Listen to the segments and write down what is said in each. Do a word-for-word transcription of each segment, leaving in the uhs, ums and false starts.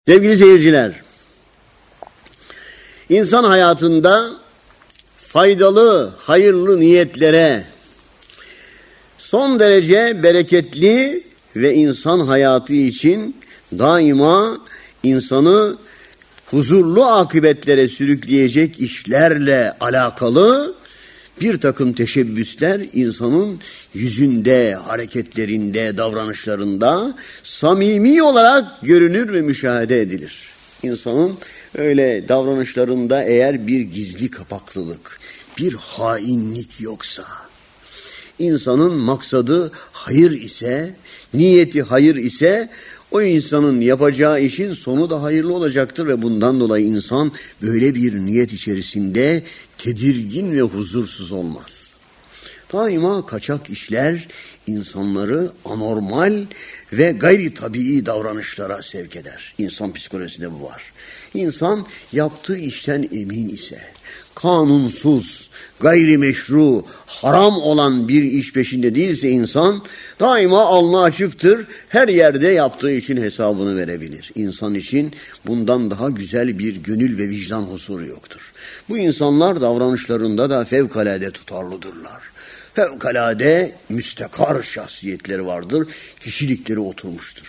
Sevgili seyirciler, insan hayatında faydalı, hayırlı niyetlere, son derece bereketli ve insan hayatı için daima insanı huzurlu akıbetlere sürükleyecek işlerle alakalı bir takım teşebbüsler insanın yüzünde, hareketlerinde, davranışlarında samimi olarak görünür ve müşahede edilir. İnsanın öyle davranışlarında eğer bir gizli kapaklılık, bir hainlik yoksa, insanın maksadı hayır ise, niyeti hayır ise, o insanın yapacağı işin sonu da hayırlı olacaktır ve bundan dolayı insan böyle bir niyet içerisinde tedirgin ve huzursuz olmaz. Daima kaçak işler insanları anormal ve gayri tabii davranışlara sevk eder. İnsan psikolojisinde bu var. İnsan yaptığı işten emin ise, kanunsuz, gayrimeşru, haram olan bir iş peşinde değilse insan daima alnı açıktır. Her yerde yaptığı için hesabını verebilir. İnsan için bundan daha güzel bir gönül ve vicdan huzuru yoktur. Bu insanlar davranışlarında da fevkalade tutarlıdırlar. Fevkalade müstekar şahsiyetleri vardır. Kişilikleri oturmuştur.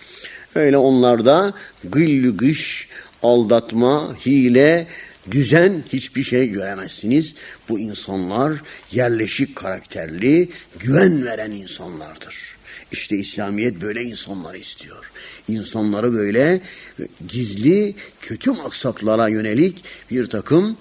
Öyle onlarda gıllü gış, aldatma, hile, düzen hiçbir şey göremezsiniz. Bu insanlar yerleşik karakterli, güven veren insanlardır. İşte İslamiyet böyle insanları istiyor. İnsanları böyle gizli, kötü maksatlara yönelik bir takım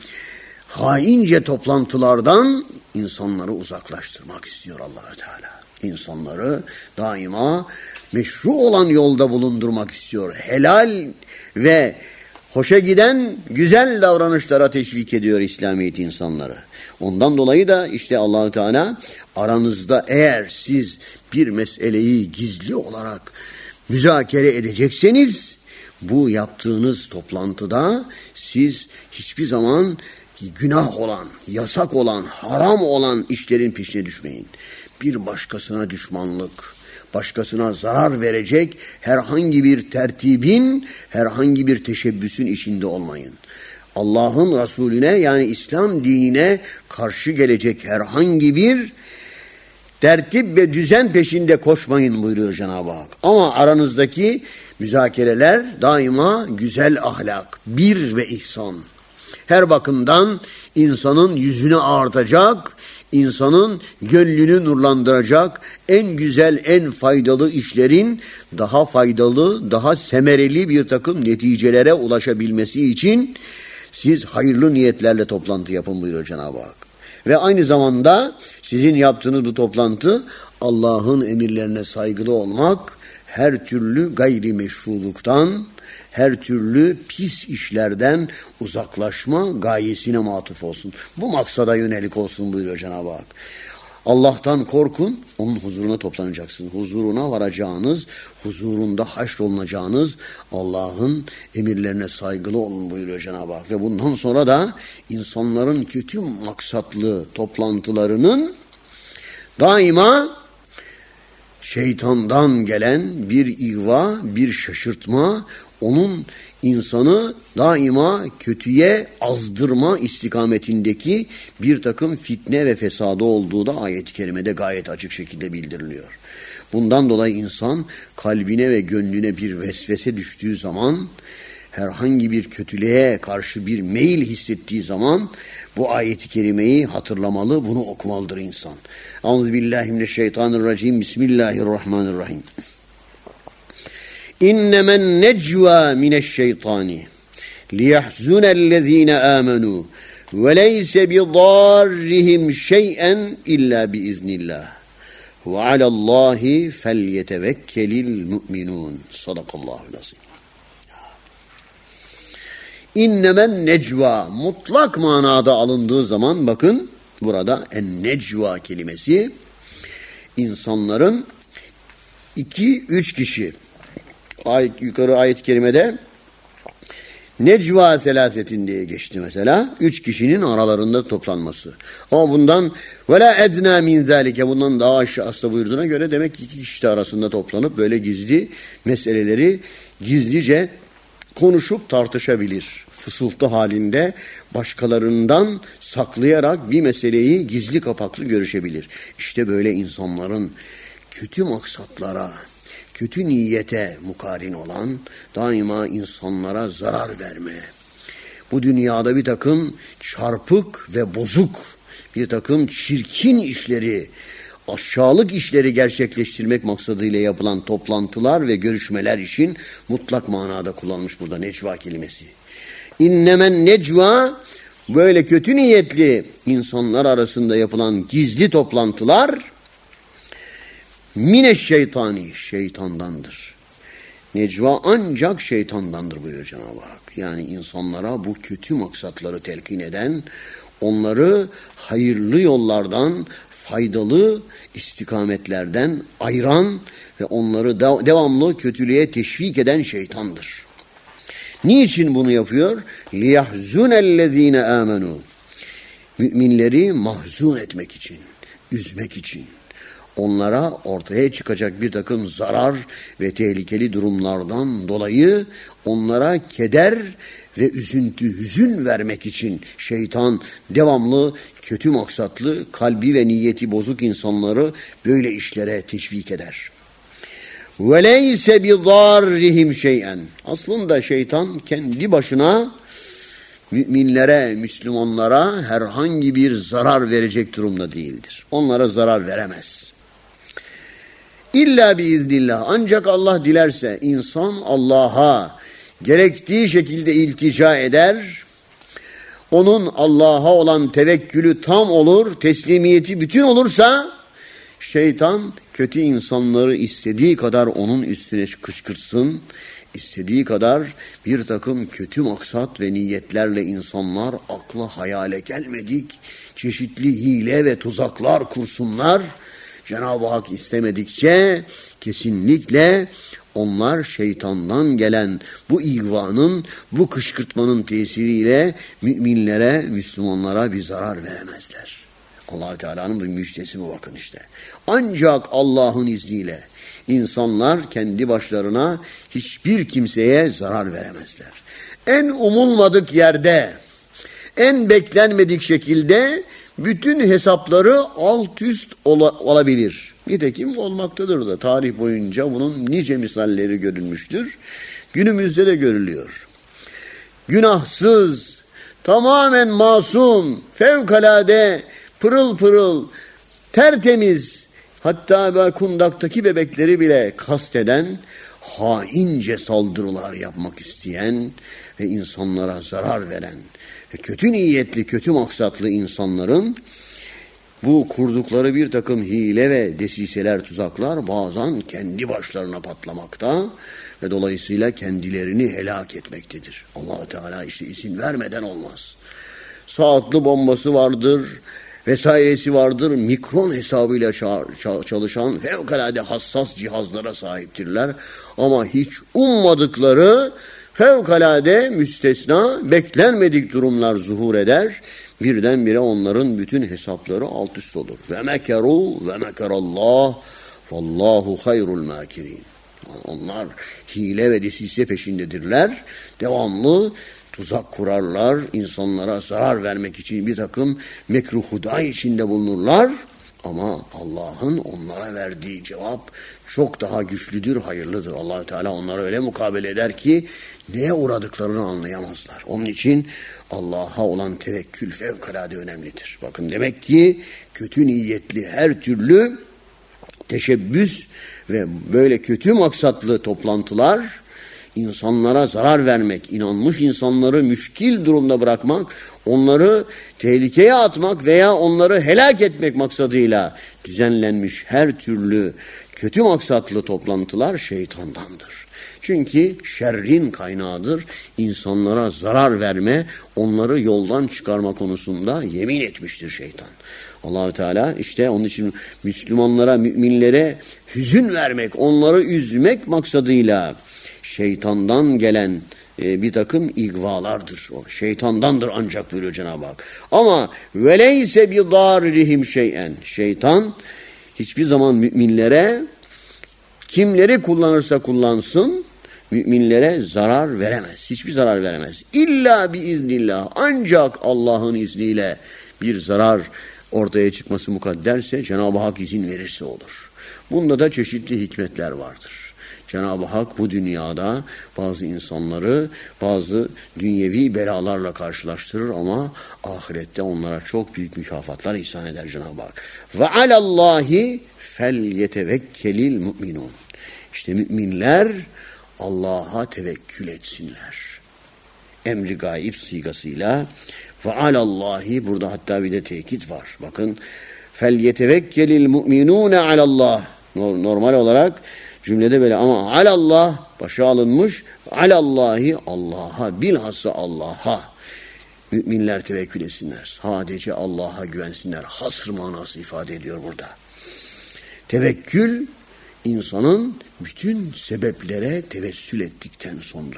haince toplantılardan insanları uzaklaştırmak istiyor Allah-u Teala. İnsanları daima meşru olan yolda bulundurmak istiyor. Helal ve hoşa giden güzel davranışlara teşvik ediyor İslamiyet insanları. Ondan dolayı da işte Allah-u Teala aranızda eğer siz bir meseleyi gizli olarak müzakere edecekseniz bu yaptığınız toplantıda siz hiçbir zaman günah olan, yasak olan, haram olan işlerin peşine düşmeyin. Bir başkasına düşmanlık, başkasına zarar verecek herhangi bir tertibin, herhangi bir teşebbüsün içinde olmayın. Allah'ın Resulüne yani İslam dinine karşı gelecek herhangi bir tertip ve düzen peşinde koşmayın buyuruyor Cenab-ı Hak. Ama aranızdaki müzakereler daima güzel ahlak, bir ve ihsan. Her bakımdan insanın yüzünü ağartacak, insanın gönlünü nurlandıracak en güzel, en faydalı işlerin daha faydalı, daha semereli bir takım neticelere ulaşabilmesi için siz hayırlı niyetlerle toplantı yapın buyuruyor Cenab-ı Hak. Ve aynı zamanda sizin yaptığınız bu toplantı Allah'ın emirlerine saygılı olmak, her türlü gayrimeşruluktan, her türlü pis işlerden uzaklaşma gayesine matuf olsun. Bu maksada yönelik olsun buyuruyor Cenab-ı Hak. Allah'tan korkun, onun huzuruna toplanacaksınız. Huzuruna varacağınız, huzurunda haşrolunacağınız Allah'ın emirlerine saygılı olun buyuruyor Cenab-ı Hak. Ve bundan sonra da insanların kötü maksatlı toplantılarının daima şeytandan gelen bir ihva, bir şaşırtma, onun insanı daima kötüye azdırma istikametindeki bir takım fitne ve fesadı olduğu da ayet-i kerimede gayet açık şekilde bildiriliyor. Bundan dolayı insan kalbine ve gönlüne bir vesvese düştüğü zaman, herhangi bir kötülüğe karşı bir meyil hissettiği zaman bu ayet-i kerimeyi hatırlamalı, bunu okumalıdır insan. Euzubillahimineşşeytanirracim. Bismillahirrahmanirrahim. İnnemen necva mineşşeytani liyahzunellezine amenu ve leyse bidarrihim şey'en illa biiznillah ve alallahi felyetevekkelil mu'minun. Sadakallahu'l azim. İnnemen necva mutlak manada alındığı zaman bakın burada en necva kelimesi insanların iki üç kişi ayet, yukarı ayet-i kerimede necva selasetin diye geçti mesela. Üç kişinin aralarında toplanması. Ama bundan ve la edna min zalike bundan daha aşağısı buyurduğuna göre demek ki iki kişi de arasında toplanıp böyle gizli meseleleri gizlice konuşup tartışabilir. Fısıltı halinde başkalarından saklayarak bir meseleyi gizli kapaklı görüşebilir. İşte böyle insanların kötü maksatlara, kötü niyete mukarin olan, daima insanlara zarar verme, bu dünyada bir takım çarpık ve bozuk, bir takım çirkin işleri, aşağılık işleri gerçekleştirmek maksadıyla yapılan toplantılar ve görüşmeler için mutlak manada kullanmış burada necva kelimesi. İnnemen necva, böyle kötü niyetli insanlar arasında yapılan gizli toplantılar mineşşeytani, şeytandandır. Necva ancak şeytandandır buyuruyor Cenab-ı Hak. Yani insanlara bu kötü maksatları telkin eden, onları hayırlı yollardan, faydalı istikametlerden ayıran ve onları da devamlı kötülüğe teşvik eden şeytandır. Niçin bunu yapıyor? لِيَحْزُنَ الَّذ۪ينَ آمَنُوا, müminleri mahzun etmek için, üzmek için, onlara ortaya çıkacak bir takım zarar ve tehlikeli durumlardan dolayı onlara keder ve üzüntü, hüzün vermek için şeytan devamlı kötü maksatlı, kalbi ve niyeti bozuk insanları böyle işlere teşvik eder. وَلَيْسَ بِضَارِّهِمْ شَيْئًا, aslında şeytan kendi başına müminlere, Müslümanlara herhangi bir zarar verecek durumda değildir. Onlara zarar veremez. İlla biiznillah, ancak Allah dilerse insan Allah'a gerektiği şekilde iltica eder, onun Allah'a olan tevekkülü tam olur, teslimiyeti bütün olursa şeytan kötü insanları istediği kadar onun üstüne kışkırtsın, istediği kadar bir takım kötü maksat ve niyetlerle insanlar akla hayale gelmedik çeşitli hile ve tuzaklar kursunlar. Cenab-ı Hak istemedikçe kesinlikle onlar şeytandan gelen bu ihvanın, bu kışkırtmanın tesiriyle müminlere, Müslümanlara bir zarar veremezler. Allah-u Teala'nın bir müjdesi bu, bakın işte. Ancak Allah'ın izniyle insanlar kendi başlarına hiçbir kimseye zarar veremezler. En umulmadık yerde, en beklenmedik şekilde bütün hesapları alt üst ola, olabilir. Nitekim olmaktadır da tarih boyunca bunun nice misalleri görülmüştür. Günümüzde de görülüyor. Günahsız, tamamen masum, fevkalade, pırıl pırıl, tertemiz, hatta kundaktaki bebekleri bile kasteden, haince saldırılar yapmak isteyen ve insanlara zarar veren ve kötü niyetli, kötü maksatlı insanların bu kurdukları bir takım hile ve desiseler, tuzaklar bazen kendi başlarına patlamakta ve dolayısıyla kendilerini helak etmektedir. Allah-u Teala işte izin vermeden olmaz. Saatli bombası vardır, vesairesi vardır, mikron hesabıyla çalışan fevkalade hassas cihazlara sahiptirler. Ama hiç ummadıkları fevkalade müstesna, beklenmedik durumlar zuhur eder. Birdenbire onların bütün hesapları alt üst olur. Ve mekeru ve mekerallah vallahu hayrul makirin. Onlar hile ve desise peşindedirler. Devamlı tuzak kurarlar, insanlara zarar vermek için bir takım mekruh huda içinde bulunurlar. Ama Allah'ın onlara verdiği cevap çok daha güçlüdür, hayırlıdır. Allah-u Teala onlara öyle mukabele eder ki neye uğradıklarını anlayamazlar. Onun için Allah'a olan tevekkül fevkalade önemlidir. Bakın, demek ki kötü niyetli her türlü teşebbüs ve böyle kötü maksatlı toplantılar, insanlara zarar vermek, inanmış insanları müşkil durumda bırakmak, onları tehlikeye atmak veya onları helak etmek maksadıyla düzenlenmiş her türlü kötü maksatlı toplantılar şeytandandır. Çünkü şerrin kaynağıdır. İnsanlara zarar verme, onları yoldan çıkarma konusunda yemin etmiştir şeytan. Allah-u Teala işte onun için Müslümanlara, müminlere hüzün vermek, onları üzmek maksadıyla şeytandan gelen e, bir takım igvalardır. O şeytandandır ancak buyuruyor Cenab-ı Hak. Ama veleyse bi darrihim şey'en. Şeytan hiçbir zaman müminlere kimleri kullanırsa kullansın müminlere zarar veremez. Hiçbir zarar veremez. İlla biiznillah. Ancak Allah'ın izniyle bir zarar ortaya çıkması mukadderse, Cenab-ı Hak izin verirse olur. Bunda da çeşitli hikmetler vardır. Cenab-ı Hak bu dünyada bazı insanları bazı dünyevi belalarla karşılaştırır ama ahirette onlara çok büyük mükafatlar ihsan eder Cenab-ı Hak. Ve alallahi fel yetevekkelil mu'minun. İşte müminler Allah'a tevekkül etsinler. Emri gaib sigasıyla ve alallahi, burada hatta bir de tekit var. Bakın, fel yetevekkelil mu'minune alallah. Normal olarak cümlede böyle ama alallah başa alınmış. Alallahi, Allah'a, bilhassa Allah'a müminler tevekkül etsinler. Sadece Allah'a güvensinler. Hasr manası ifade ediyor burada. Tevekkül, insanın bütün sebeplere tevessül ettikten sonra,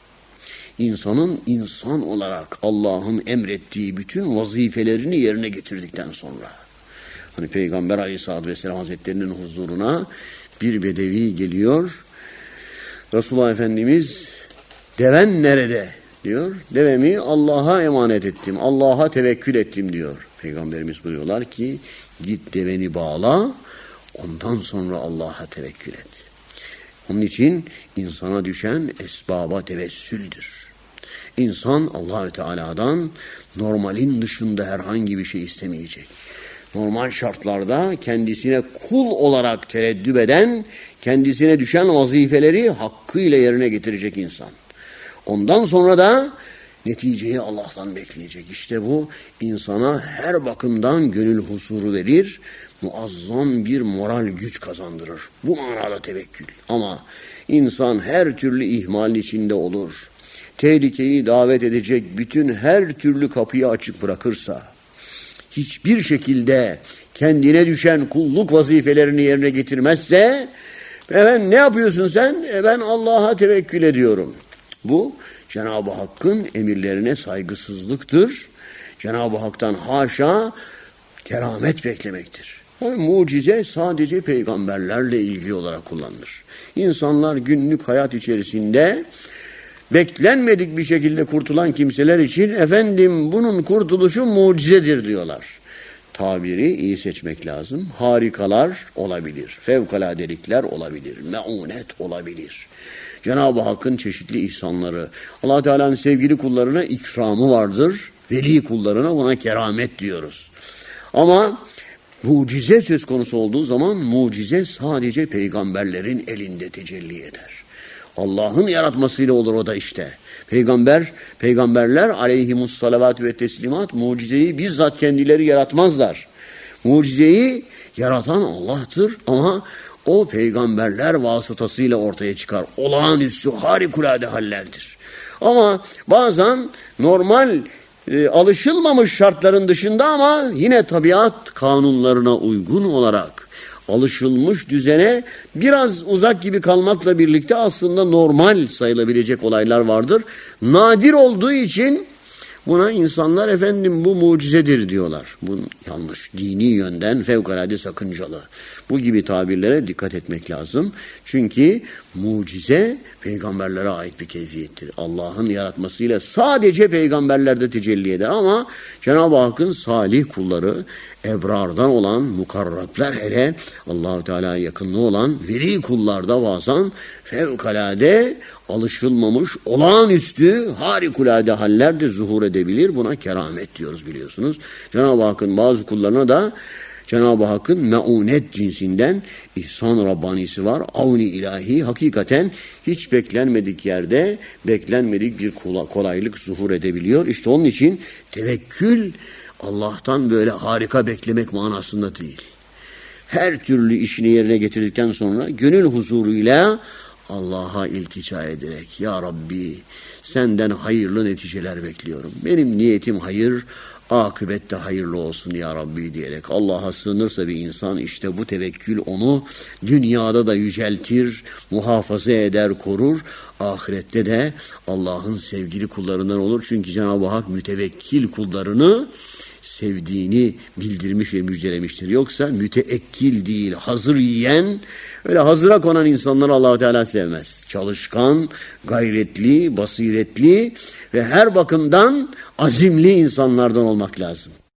insanın insan olarak Allah'ın emrettiği bütün vazifelerini yerine getirdikten sonra, hani Peygamber Aleyhisselatü Vesselam Hazretleri'nin huzuruna bir bedevi geliyor. Resulullah Efendimiz, deven nerede diyor. Devemi Allah'a emanet ettim, Allah'a tevekkül ettim diyor. Peygamberimiz buyuruyorlar ki, git deveni bağla, ondan sonra Allah'a tevekkül et. Onun için insana düşen esbaba tevessüldür. İnsan Allah-u Teala'dan normalin dışında herhangi bir şey istemeyecek. Normal şartlarda kendisine kul olarak tereddüt eden, kendisine düşen vazifeleri hakkıyla yerine getirecek insan. Ondan sonra da neticeyi Allah'tan bekleyecek. İşte bu insana her bakımdan gönül huzuru verir, muazzam bir moral güç kazandırır. Bu manada tevekkül. Ama insan her türlü ihmalin içinde olur. Tehlikeyi davet edecek bütün her türlü kapıyı açık bırakırsa, hiçbir şekilde kendine düşen kulluk vazifelerini yerine getirmezse, ben ne yapıyorsun sen? E ben Allah'a tevekkül ediyorum. Bu Cenab-ı Hakk'ın emirlerine saygısızlıktır. Cenab-ı Hak'tan haşa keramet beklemektir. Yani mucize sadece peygamberlerle ilgili olarak kullanılır. İnsanlar günlük hayat içerisinde beklenmedik bir şekilde kurtulan kimseler için efendim bunun kurtuluşu mucizedir diyorlar. Tabiri iyi seçmek lazım. Harikalar olabilir, fevkaladelikler olabilir, meunet olabilir. Cenab-ı Hakk'ın çeşitli ihsanları, Allah Teala'nın sevgili kullarına ikramı vardır. Veli kullarına buna keramet diyoruz. Ama mucize söz konusu olduğu zaman mucize sadece peygamberlerin elinde tecelli eder. Allah'ın yaratmasıyla olur o da işte. Peygamber, peygamberler aleyhimussalavatü ve teslimat mucizeyi bizzat kendileri yaratmazlar. Mucizeyi yaratan Allah'tır ama o peygamberler vasıtasıyla ortaya çıkar. Olağanüstü, harikulade hallerdir. Ama bazen normal e, alışılmamış şartların dışında ama yine tabiat kanunlarına uygun olarak alışılmış düzene biraz uzak gibi kalmakla birlikte aslında normal sayılabilecek olaylar vardır. Nadir olduğu için buna insanlar efendim bu mucizedir diyorlar. Bu yanlış. Dini yönden fevkalade sakıncalı. Bu gibi tabirlere dikkat etmek lazım. Çünkü mucize peygamberlere ait bir keyfiyettir. Allah'ın yaratmasıyla sadece peygamberlerde tecelli eder ama Cenab-ı Hakk'ın salih kulları, ebrardan olan mukarrablar, hele Allah-u Teala'ya yakınlığı olan veli kullarda bazen fevkalade alışılmamış, olağanüstü, harikulade haller de zuhur edebilir. Buna keramet diyoruz biliyorsunuz. Cenab-ı Hakk'ın bazı kullarına da Cenab-ı Hakk'ın meunet cinsinden ihsan Rabbanisi var. Avni ilahi, hakikaten hiç beklenmedik yerde beklenmedik bir kolaylık zuhur edebiliyor. İşte onun için tevekkül Allah'tan böyle harika beklemek manasında değil. Her türlü işini yerine getirdikten sonra gönül huzuruyla Allah'a iltica ederek, ya Rabbi senden hayırlı neticeler bekliyorum. Benim niyetim hayır, akıbette hayırlı olsun ya Rabbi diyerek Allah'a sığınırsa bir insan, işte bu tevekkül onu dünyada da yüceltir, muhafaza eder, korur. Ahirette de Allah'ın sevgili kullarından olur. Çünkü Cenab-ı Hak mütevekkil kullarını sevdiğini bildirmiş ve müjdelemiştir. Yoksa müteekkil değil, hazır yiyen, öyle hazıra konan insanları Allah-u Teala sevmez. Çalışkan, gayretli, basiretli ve her bakımdan azimli insanlardan olmak lazım.